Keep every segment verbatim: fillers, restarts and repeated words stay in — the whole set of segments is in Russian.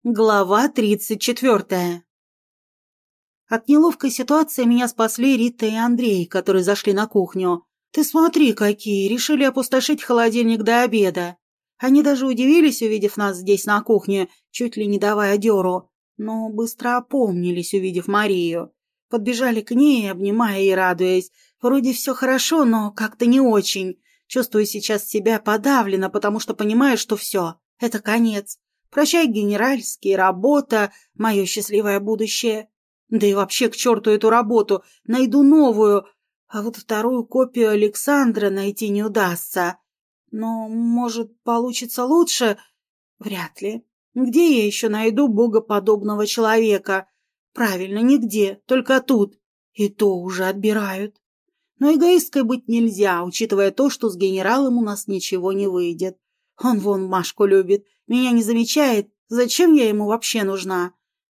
Глава тридцать четвертая. От неловкой ситуации меня спасли Рита и Андрей, которые зашли на кухню. «Ты смотри, какие! Решили опустошить холодильник до обеда!» Они даже удивились, увидев нас здесь на кухне, чуть ли не давая дёру, но быстро опомнились, увидев Марию. Подбежали к ней, обнимая и радуясь. Вроде все хорошо, но как-то не очень. Чувствую сейчас себя подавленно, потому что понимаю, что все, это конец. Прощай, генеральский, работа, мое счастливое будущее. Да и вообще к черту эту работу, найду новую, а вот вторую копию Александра найти не удастся. Но, может, получится лучше? Вряд ли. Где я еще найду богоподобного человека? Правильно, нигде, только тут. И то уже отбирают. Но эгоисткой быть нельзя, учитывая то, что с генералом у нас ничего не выйдет. Он вон Машку любит, меня не замечает, зачем я ему вообще нужна?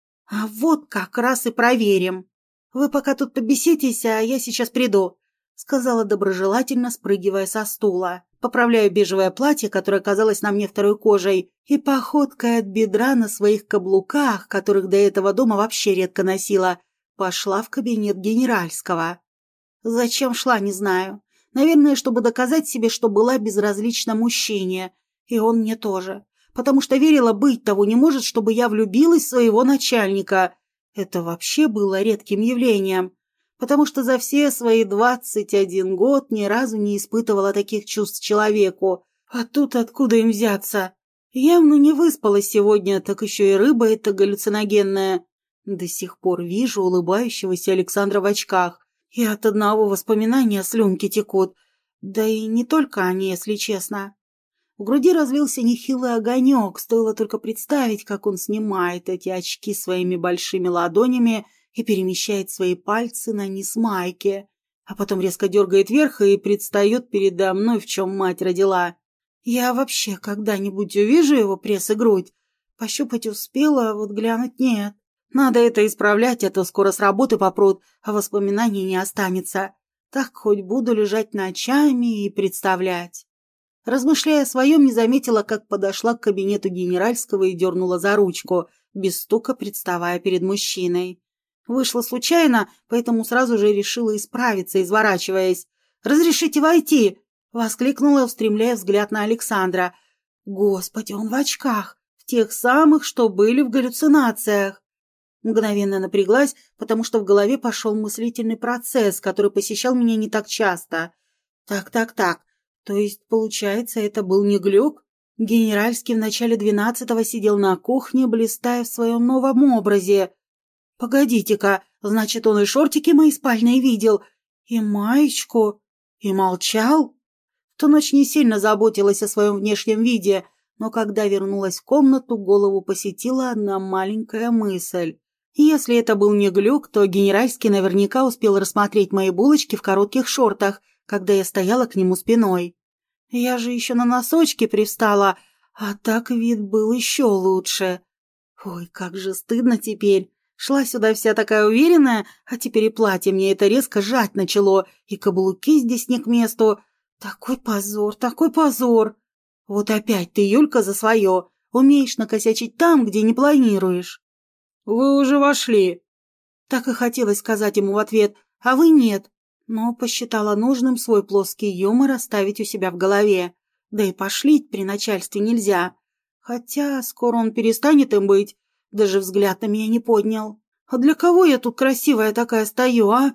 А вот как раз и проверим. Вы пока тут побеситесь, а я сейчас приду, сказала доброжелательно, спрыгивая со стула. Поправляю бежевое платье, которое казалось на мне второй кожей, и походкой от бедра на своих каблуках, которых до этого дома вообще редко носила, пошла в кабинет генеральского. Зачем шла, не знаю. Наверное, чтобы доказать себе, что была безразлична мужчине. И он мне тоже. Потому что верила, быть того не может, чтобы я влюбилась в своего начальника. Это вообще было редким явлением. Потому что за все свои двадцать один год ни разу не испытывала таких чувств человеку. А тут откуда им взяться? Явно не выспалась сегодня, так еще и рыба эта галлюциногенная. До сих пор вижу улыбающегося Александра в очках. И от одного воспоминания слюнки текут. Да и не только они, если честно. В груди разлился нехилый огонек, стоило только представить, как он снимает эти очки своими большими ладонями и перемещает свои пальцы на низ майки, а потом резко дергает вверх и предстает передо мной, в чем мать родила. Я вообще когда-нибудь увижу его пресс и грудь? Пощупать успела, а вот глянуть нет. Надо это исправлять, а то скоро с работы попрут, а воспоминаний не останется. Так хоть буду лежать ночами и представлять. Размышляя о своем, не заметила, как подошла к кабинету генеральского и дернула за ручку, без стука представая перед мужчиной. Вышла случайно, поэтому сразу же решила исправиться, изворачиваясь. «Разрешите войти!» — воскликнула, устремляя взгляд на Александра. «Господи, он в очках, в тех самых, что были в галлюцинациях!» Мгновенно напряглась, потому что в голове пошел мыслительный процесс, который посещал меня не так часто. «Так-так-так. То есть, получается, это был не глюк? Генеральский в начале двенадцатого сидел на кухне, блистая в своем новом образе. Погодите-ка, значит, он и шортики мои спальные видел, и маечку, и молчал? В ту ночь не сильно заботилась о своем внешнем виде, но когда вернулась в комнату, голову посетила одна маленькая мысль. Если это был не глюк, то генеральский наверняка успел рассмотреть мои булочки в коротких шортах, когда я стояла к нему спиной. Я же еще на носочки привстала, а так вид был еще лучше. Ой, как же стыдно теперь. Шла сюда вся такая уверенная, а теперь и платье мне это резко жать начало, и каблуки здесь не к месту. Такой позор, такой позор. Вот опять ты, Юлька, за свое. Умеешь накосячить там, где не планируешь. Вы уже вошли. Так и хотелось сказать ему в ответ, а вы нет. Но посчитала нужным свой плоский юмор оставить у себя в голове. Да и пошлить при начальстве нельзя. Хотя скоро он перестанет им быть. Даже взгляд на меня не поднял. А для кого я тут красивая такая стою, а?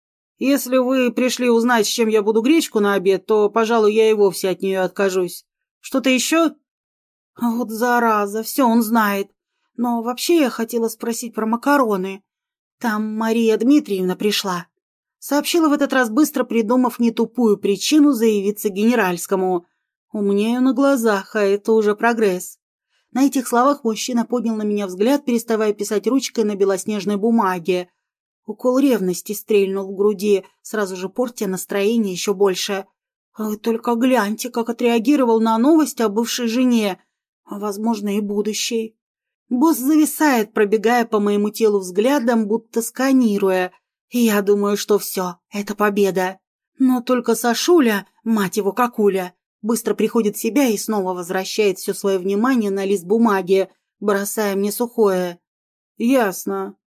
Если вы пришли узнать, с чем я буду гречку на обед, то, пожалуй, я и вовсе от нее откажусь. Что-то еще? Вот зараза, все он знает. Но вообще я хотела спросить про макароны. Там Мария Дмитриевна пришла. Сообщила в этот раз, быстро придумав не тупую причину заявиться генеральскому. Умнею на глазах, а это уже прогресс. На этих словах мужчина поднял на меня взгляд, переставая писать ручкой на белоснежной бумаге. Укол ревности стрельнул в груди, сразу же портя настроение еще больше. А вы только гляньте, как отреагировал на новость о бывшей жене, а, возможно, и будущей. Босс зависает, пробегая по моему телу взглядом, будто сканируя. И я думаю, что все, это победа. Но только Сашуля, мать его какуля, быстро приходит в себя и снова возвращает все свое внимание на лист бумаги, бросая мне сухое. «Ясно.